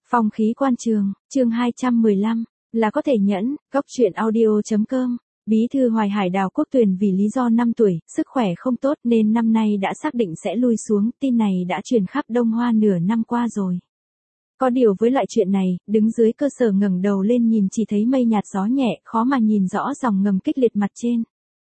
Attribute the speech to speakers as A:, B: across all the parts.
A: Phong khí quan trường, chương 215, là có thể nhẫn, góc truyện audio.com. Bí thư Hoài Hải Đào Quốc Tuyền vì lý do 5 tuổi, sức khỏe không tốt nên năm nay đã xác định sẽ lui xuống, tin này đã truyền khắp Đông Hoa nửa năm qua rồi. Có điều với loại chuyện này, đứng dưới cơ sở ngẩng đầu lên nhìn chỉ thấy mây nhạt gió nhẹ, khó mà nhìn rõ dòng ngầm kích liệt mặt trên.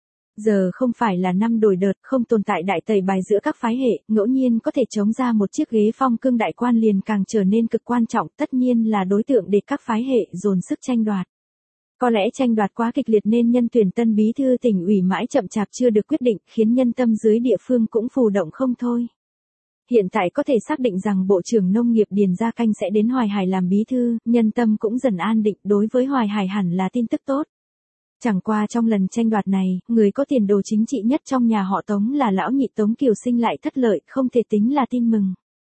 A: Giờ không phải là năm đổi đợt, không tồn tại đại tẩy bài giữa các phái hệ, ngẫu nhiên có thể chống ra một chiếc ghế phong cương đại quan liền càng trở nên cực quan trọng, tất nhiên là đối tượng để các phái hệ dồn sức tranh đoạt. Có lẽ tranh đoạt quá kịch liệt nên nhân tuyển tân bí thư tỉnh ủy mãi chậm chạp chưa được quyết định, khiến nhân tâm dưới địa phương cũng phù động không thôi. Hiện tại có thể xác định rằng Bộ trưởng Nông nghiệp Điền Gia Canh sẽ đến Hoài Hải làm bí thư, nhân tâm cũng dần an định, đối với Hoài Hải hẳn là tin tức tốt. Chẳng qua trong lần tranh đoạt này, người có tiền đồ chính trị nhất trong nhà họ Tống là lão nhị Tống Kiều Sinh lại thất lợi, không thể tính là tin mừng.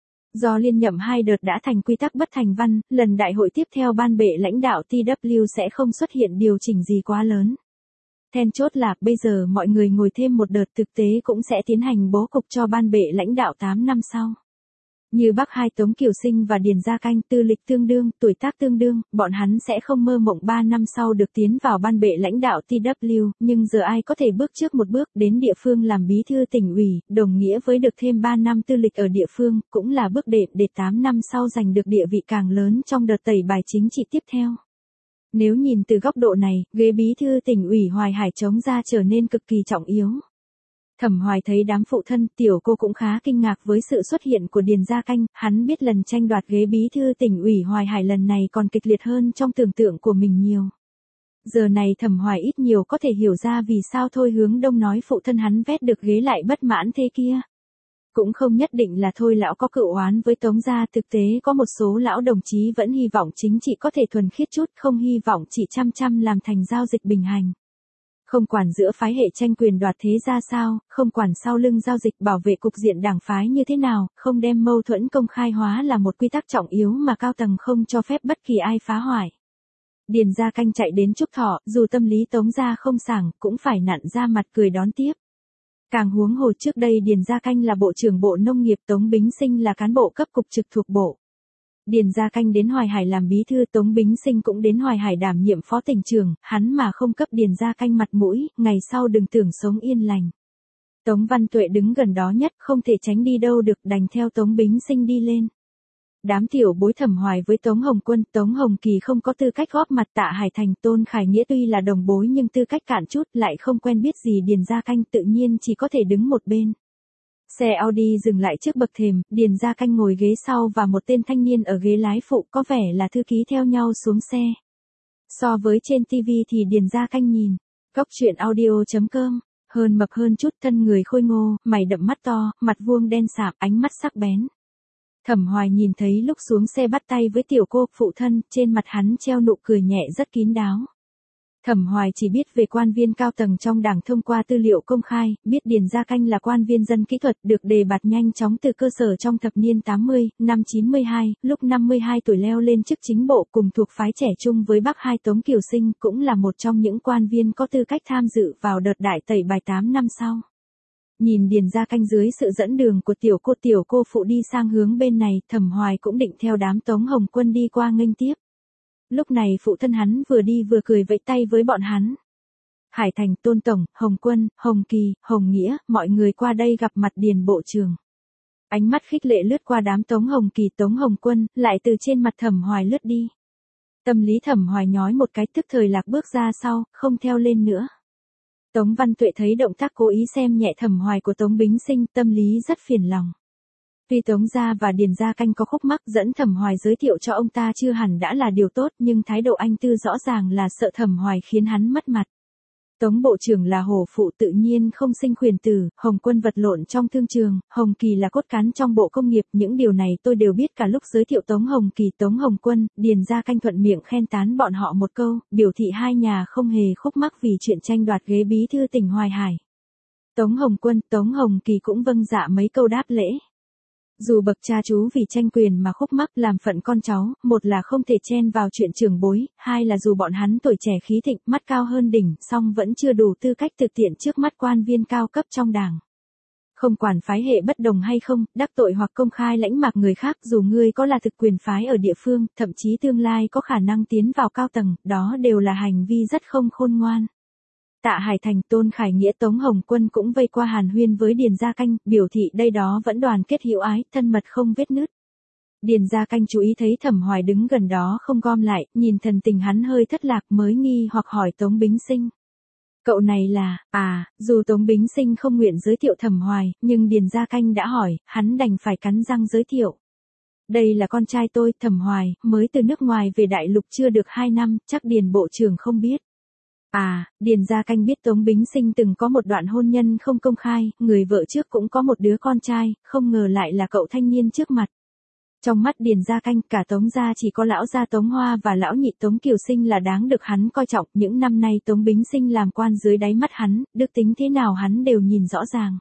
A: Do liên nhậm 2 đợt đã thành quy tắc bất thành văn, lần đại hội tiếp theo ban bệ lãnh đạo TW sẽ không xuất hiện điều chỉnh gì quá lớn. Then chốt là, bây giờ mọi người ngồi thêm một đợt thực tế cũng sẽ tiến hành bố cục cho ban bệ lãnh đạo 8 năm sau. Như bác hai Tống Kiều Sinh và Điền Gia Canh tư lịch tương đương, tuổi tác tương đương, bọn hắn sẽ không mơ mộng 3 năm sau được tiến vào ban bệ lãnh đạo TW, nhưng giờ ai có thể bước trước một bước đến địa phương làm bí thư tỉnh ủy, đồng nghĩa với được thêm 3 năm tư lịch ở địa phương, cũng là bước đệm để 8 năm sau giành được địa vị càng lớn trong đợt tẩy bài chính trị tiếp theo. Nếu nhìn từ góc độ này, ghế bí thư tỉnh ủy Hoài Hải chống ra trở nên cực kỳ trọng yếu. Thẩm Hoài thấy đám phụ thân, tiểu cô cũng khá kinh ngạc với sự xuất hiện của Điền Gia Canh, hắn biết lần tranh đoạt ghế bí thư tỉnh ủy Hoài Hải lần này còn kịch liệt hơn trong tưởng tượng của mình nhiều. Giờ này Thẩm Hoài ít nhiều có thể hiểu ra vì sao Thôi Hướng Đông nói phụ thân hắn vét được ghế lại bất mãn thế kia. Cũng không nhất định là Thôi lão có cựu oán với Tống gia, thực tế có một số lão đồng chí vẫn hy vọng chính trị có thể thuần khiết chút, không hy vọng chỉ chăm làm thành giao dịch bình hành. Không quản giữa phái hệ tranh quyền đoạt thế ra sao, không quản sau lưng giao dịch bảo vệ cục diện đảng phái như thế nào, không đem mâu thuẫn công khai hóa là một quy tắc trọng yếu mà cao tầng không cho phép bất kỳ ai phá hoại. Điền Gia Canh chạy đến chúc thọ, dù tâm lý Tống gia không sảng, cũng phải nặn ra mặt cười đón tiếp. Càng huống hồ trước đây Điền Gia Canh là Bộ trưởng Bộ Nông nghiệp, Tống Bính Sinh là cán bộ cấp cục trực thuộc Bộ. Điền Gia Canh đến Hoài Hải làm bí thư, Tống Bính Sinh cũng đến Hoài Hải đảm nhiệm phó tỉnh trưởng, hắn mà không cấp Điền Gia Canh mặt mũi, ngày sau đừng tưởng sống yên lành. Tống Văn Tuệ đứng gần đó nhất, không thể tránh đi đâu được, đành theo Tống Bính Sinh đi lên. Đám tiểu bối Thẩm Hoài với Tống Hồng Quân, Tống Hồng Kỳ không có tư cách góp mặt Tạ Hải Thành, Tôn Khải Nghĩa tuy là đồng bối nhưng tư cách cạn chút, lại không quen biết gì Điền Gia Canh, tự nhiên chỉ có thể đứng một bên. Xe Audi dừng lại trước bậc thềm, Điền Gia Canh ngồi ghế sau và một tên thanh niên ở ghế lái phụ, có vẻ là thư ký theo nhau xuống xe. So với trên TV thì Điền Gia Canh nhìn, góc truyện audio.com, hơn mập hơn chút, thân người khôi ngô, mày đậm mắt to, mặt vuông đen sạm, ánh mắt sắc bén. Thẩm Hoài nhìn thấy lúc xuống xe bắt tay với tiểu cô, phụ thân, trên mặt hắn treo nụ cười nhẹ rất kín đáo. Thẩm Hoài chỉ biết về quan viên cao tầng trong đảng thông qua tư liệu công khai, biết Điền Gia Canh là quan viên dân kỹ thuật được đề bạt nhanh chóng từ cơ sở trong thập niên 80, năm 92, lúc 52 tuổi leo lên chức chính bộ cùng thuộc phái trẻ chung với bác hai Tống Kiều Sinh, cũng là một trong những quan viên có tư cách tham dự vào đợt đại tẩy bài 8 năm sau. Nhìn Điền Gia Canh dưới sự dẫn đường của tiểu cô phụ đi sang hướng bên này, Thẩm Hoài cũng định theo đám Tống Hồng Quân đi qua nghênh tiếp. Lúc này phụ thân hắn vừa đi vừa cười vẫy tay với bọn hắn. Hải Thành, Tôn Tổng, Hồng Quân, Hồng Kỳ, Hồng Nghĩa, mọi người qua đây gặp mặt Điền Bộ trưởng. Ánh mắt khích lệ lướt qua đám Tống Hồng Kỳ, Tống Hồng Quân, lại từ trên mặt Thẩm Hoài lướt đi. Tâm lý Thẩm Hoài nhói một cái, tức thời lạc bước ra sau, không theo lên nữa. Tống Văn Tuệ thấy động tác cố ý xem nhẹ Thẩm Hoài của Tống Bính Sinh, tâm lý rất phiền lòng. Tuy Tống gia và Điền Gia Canh có khúc mắc, dẫn Thẩm Hoài giới thiệu cho ông ta chưa hẳn đã là điều tốt, nhưng thái độ anh tư rõ ràng là sợ Thẩm Hoài khiến hắn mất mặt. Tống Bộ trưởng là hổ phụ tự nhiên không sinh khuyển tử, Hồng Quân vật lộn trong thương trường, Hồng Kỳ là cốt cán trong Bộ Công nghiệp, những điều này tôi đều biết. Cả lúc giới thiệu Tống Hồng Kỳ, Tống Hồng Quân, Điền Gia Canh thuận miệng khen tán bọn họ một câu, biểu thị hai nhà không hề khúc mắc vì chuyện tranh đoạt ghế bí thư tỉnh Hoài Hải. Tống Hồng Quân, Tống Hồng Kỳ cũng vâng dạ mấy câu đáp lễ. Dù bậc cha chú vì tranh quyền mà khúc mắc làm phận con cháu, một là không thể chen vào chuyện trưởng bối, hai là dù bọn hắn tuổi trẻ khí thịnh, mắt cao hơn đỉnh, song vẫn chưa đủ tư cách thực tiễn trước mắt quan viên cao cấp trong đảng. Không quản phái hệ bất đồng hay không, đắc tội hoặc công khai lãnh mạc người khác dù ngươi có là thực quyền phái ở địa phương, thậm chí tương lai có khả năng tiến vào cao tầng, đó đều là hành vi rất không khôn ngoan. Tạ Hải Thành, Tôn Khải Nghĩa, Tống Hồng Quân cũng vây qua hàn huyên với Điền Gia Canh, biểu thị đây đó vẫn đoàn kết hữu ái, thân mật không vết nứt. Điền Gia Canh chú ý thấy Thẩm Hoài đứng gần đó không gom lại, nhìn thần tình hắn hơi thất lạc mới nghi hoặc hỏi Tống Bính Sinh. Cậu này là, dù Tống Bính Sinh không nguyện giới thiệu Thẩm Hoài, nhưng Điền Gia Canh đã hỏi, hắn đành phải cắn răng giới thiệu. Đây là con trai tôi, Thẩm Hoài, mới từ nước ngoài về đại lục chưa được 2 năm, chắc Điền Bộ trưởng không biết. Điền Gia Canh biết Tống Bính Sinh từng có một đoạn hôn nhân không công khai, người vợ trước cũng có một đứa con trai, không ngờ lại là cậu thanh niên trước mặt. Trong mắt Điền Gia Canh, cả Tống gia chỉ có lão gia Tống Hoa và lão nhị Tống Kiều Sinh là đáng được hắn coi trọng, những năm nay Tống Bính Sinh làm quan dưới đáy mắt hắn, đức tính thế nào hắn đều nhìn rõ ràng.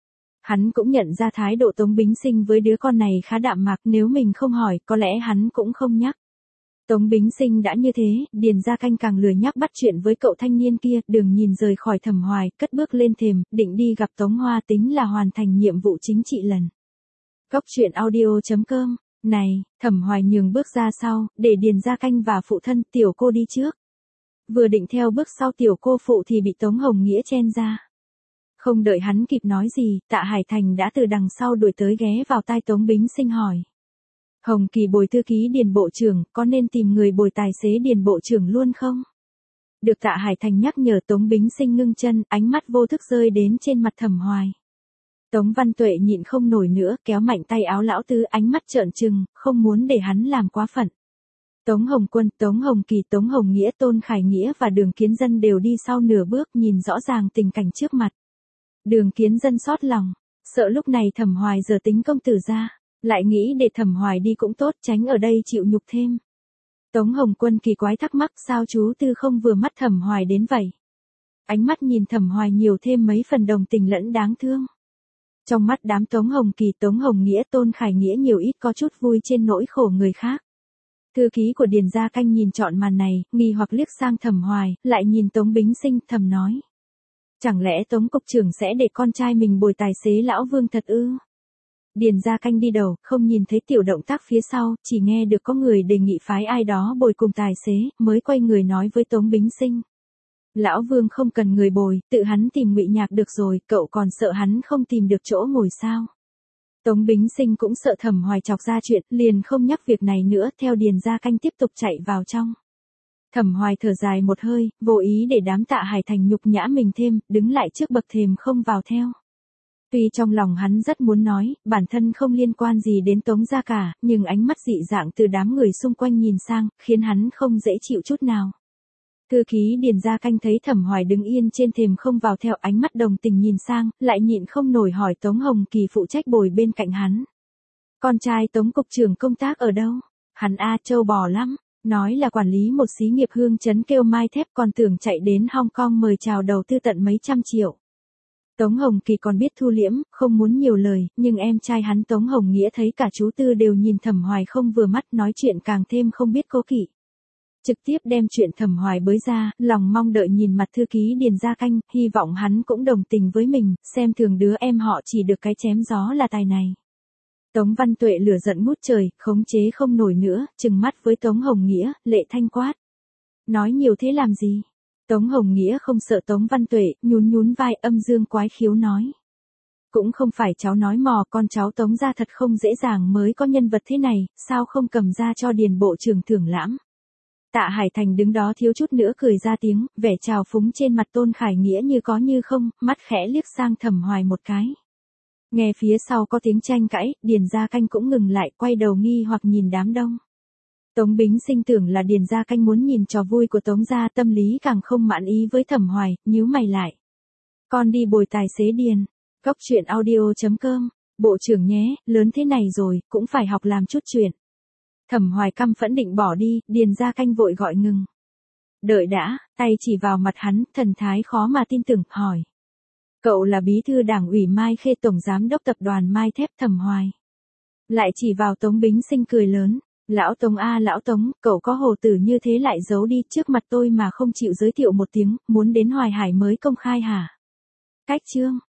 A: Hắn cũng nhận ra thái độ Tống Bính Sinh với đứa con này khá đạm mạc, nếu mình không hỏi, có lẽ hắn cũng không nhắc. Tống Bính Sinh đã như thế, Điền Gia Canh càng lười nhắc bắt chuyện với cậu thanh niên kia, đường nhìn rời khỏi Thẩm Hoài, cất bước lên thềm, định đi gặp Tống Hoa tính là hoàn thành nhiệm vụ chính trị lần. Góc truyện audio.com. Này, Thẩm Hoài nhường bước ra sau, để Điền Gia Canh và phụ thân tiểu cô đi trước. Vừa định theo bước sau tiểu cô phụ thì bị Tống Hồng Nghĩa chen ra. Không đợi hắn kịp nói gì, Tạ Hải Thành đã từ đằng sau đuổi tới ghé vào tai Tống Bính Sinh hỏi. Hồng Kỳ bồi thư ký Điền Bộ trưởng, có nên tìm người bồi tài xế Điền Bộ trưởng luôn không? Được Tạ Hải Thành nhắc nhở Tống Bính Sinh ngưng chân, ánh mắt vô thức rơi đến trên mặt Thẩm Hoài. Tống Văn Tuệ nhịn không nổi nữa, kéo mạnh tay áo lão tứ, ánh mắt trợn trừng, không muốn để hắn làm quá phận. Tống Hồng Quân, Tống Hồng Kỳ, Tống Hồng Nghĩa, Tôn Khải Nghĩa và Đường Kiến Dân đều đi sau nửa bước, nhìn rõ ràng tình cảnh trước mặt. Đường Kiến Dân xót lòng, sợ lúc này Thẩm Hoài giờ tính công tử ra, lại nghĩ để Thẩm Hoài đi cũng tốt, tránh ở đây chịu nhục thêm. Tống Hồng Quân kỳ quái thắc mắc sao chú tư không vừa mắt Thẩm Hoài đến vậy. Ánh mắt nhìn Thẩm Hoài nhiều thêm mấy phần đồng tình lẫn đáng thương. Trong mắt đám Tống Hồng Kỳ, Tống Hồng Nghĩa, Tôn Khải Nghĩa nhiều ít có chút vui trên nỗi khổ người khác. Thư ký của Điền Gia Canh nhìn trọn màn này, nghi hoặc liếc sang Thẩm Hoài, lại nhìn Tống Bính Sinh, thầm nói. Chẳng lẽ Tống cục trưởng sẽ để con trai mình bồi tài xế lão Vương thật ư? Điền Gia Canh đi đầu, không nhìn thấy tiểu động tác phía sau, chỉ nghe được có người đề nghị phái ai đó bồi cùng tài xế, mới quay người nói với Tống Bính Sinh. Lão Vương không cần người bồi, tự hắn tìm Ngụy Nhạc được rồi, cậu còn sợ hắn không tìm được chỗ ngồi sao? Tống Bính Sinh cũng sợ Thẩm Hoài chọc ra chuyện, liền không nhắc việc này nữa, theo Điền Gia Canh tiếp tục chạy vào trong. Thẩm Hoài thở dài một hơi, vô ý để đám Tạ Hải Thành nhục nhã mình thêm, đứng lại trước bậc thềm không vào theo. Tuy trong lòng hắn rất muốn nói, bản thân không liên quan gì đến Tống gia cả, nhưng ánh mắt dị dạng từ đám người xung quanh nhìn sang, khiến hắn không dễ chịu chút nào. Thư ký Điền Gia Canh thấy Thẩm Hoài đứng yên trên thềm không vào theo, ánh mắt đồng tình nhìn sang, lại nhịn không nổi hỏi Tống Hồng Kỳ phụ trách bồi bên cạnh hắn. Con trai Tống cục trưởng công tác ở đâu? Hắn trâu bò lắm, nói là quản lý một xí nghiệp hương chấn kêu mai thép, còn tưởng chạy đến Hong Kong mời chào đầu tư tận mấy trăm triệu. Tống Hồng Kỳ còn biết thu liễm, không muốn nhiều lời, nhưng em trai hắn Tống Hồng Nghĩa thấy cả chú tư đều nhìn Thẩm Hoài không vừa mắt, nói chuyện càng thêm không biết cố kỵ. Trực tiếp đem chuyện Thẩm Hoài bới ra, lòng mong đợi nhìn mặt thư ký Điền Gia Canh, hy vọng hắn cũng đồng tình với mình, xem thường đứa em họ chỉ được cái chém gió là tài này. Tống Văn Tuệ lửa giận ngút trời, khống chế không nổi nữa, trừng mắt với Tống Hồng Nghĩa, lệ thanh quát. Nói nhiều thế làm gì? Tống Hồng Nghĩa không sợ Tống Văn Tuệ, nhún nhún vai, âm dương quái khiếu nói. Cũng không phải cháu nói mò, con cháu Tống gia thật không dễ dàng mới có nhân vật thế này, sao không cầm ra cho Điền Bộ trưởng thưởng lãm. Tạ Hải Thành đứng đó thiếu chút nữa cười ra tiếng, vẻ trào phúng trên mặt Tôn Khải Nghĩa như có như không, mắt khẽ liếc sang Thẩm Hoài một cái. Nghe phía sau có tiếng tranh cãi, Điền Gia Canh cũng ngừng lại, quay đầu nghi hoặc nhìn đám đông. Tống Bính Sinh tưởng là Điền Gia Canh muốn nhìn trò vui của Tống gia, tâm lý càng không mãn ý với Thẩm Hoài, nhíu mày lại. Con đi bồi tài xế Điền. Góc truyện audio.com. Bộ trưởng nhé, lớn thế này rồi, cũng phải học làm chút chuyện. Thẩm Hoài căm phẫn định bỏ đi, Điền Gia Canh vội gọi ngừng. Đợi đã, tay chỉ vào mặt hắn, thần thái khó mà tin tưởng, hỏi. Cậu là bí thư đảng ủy Mai Khê, tổng giám đốc tập đoàn Mai Thép. Thẩm Hoài lại chỉ vào Tống Bính Sinh cười lớn. Lão Tống lão Tống, cậu có hồ tử như thế lại giấu đi trước mặt tôi mà không chịu giới thiệu một tiếng, muốn đến Hoài Hải mới công khai hả? Cách chương.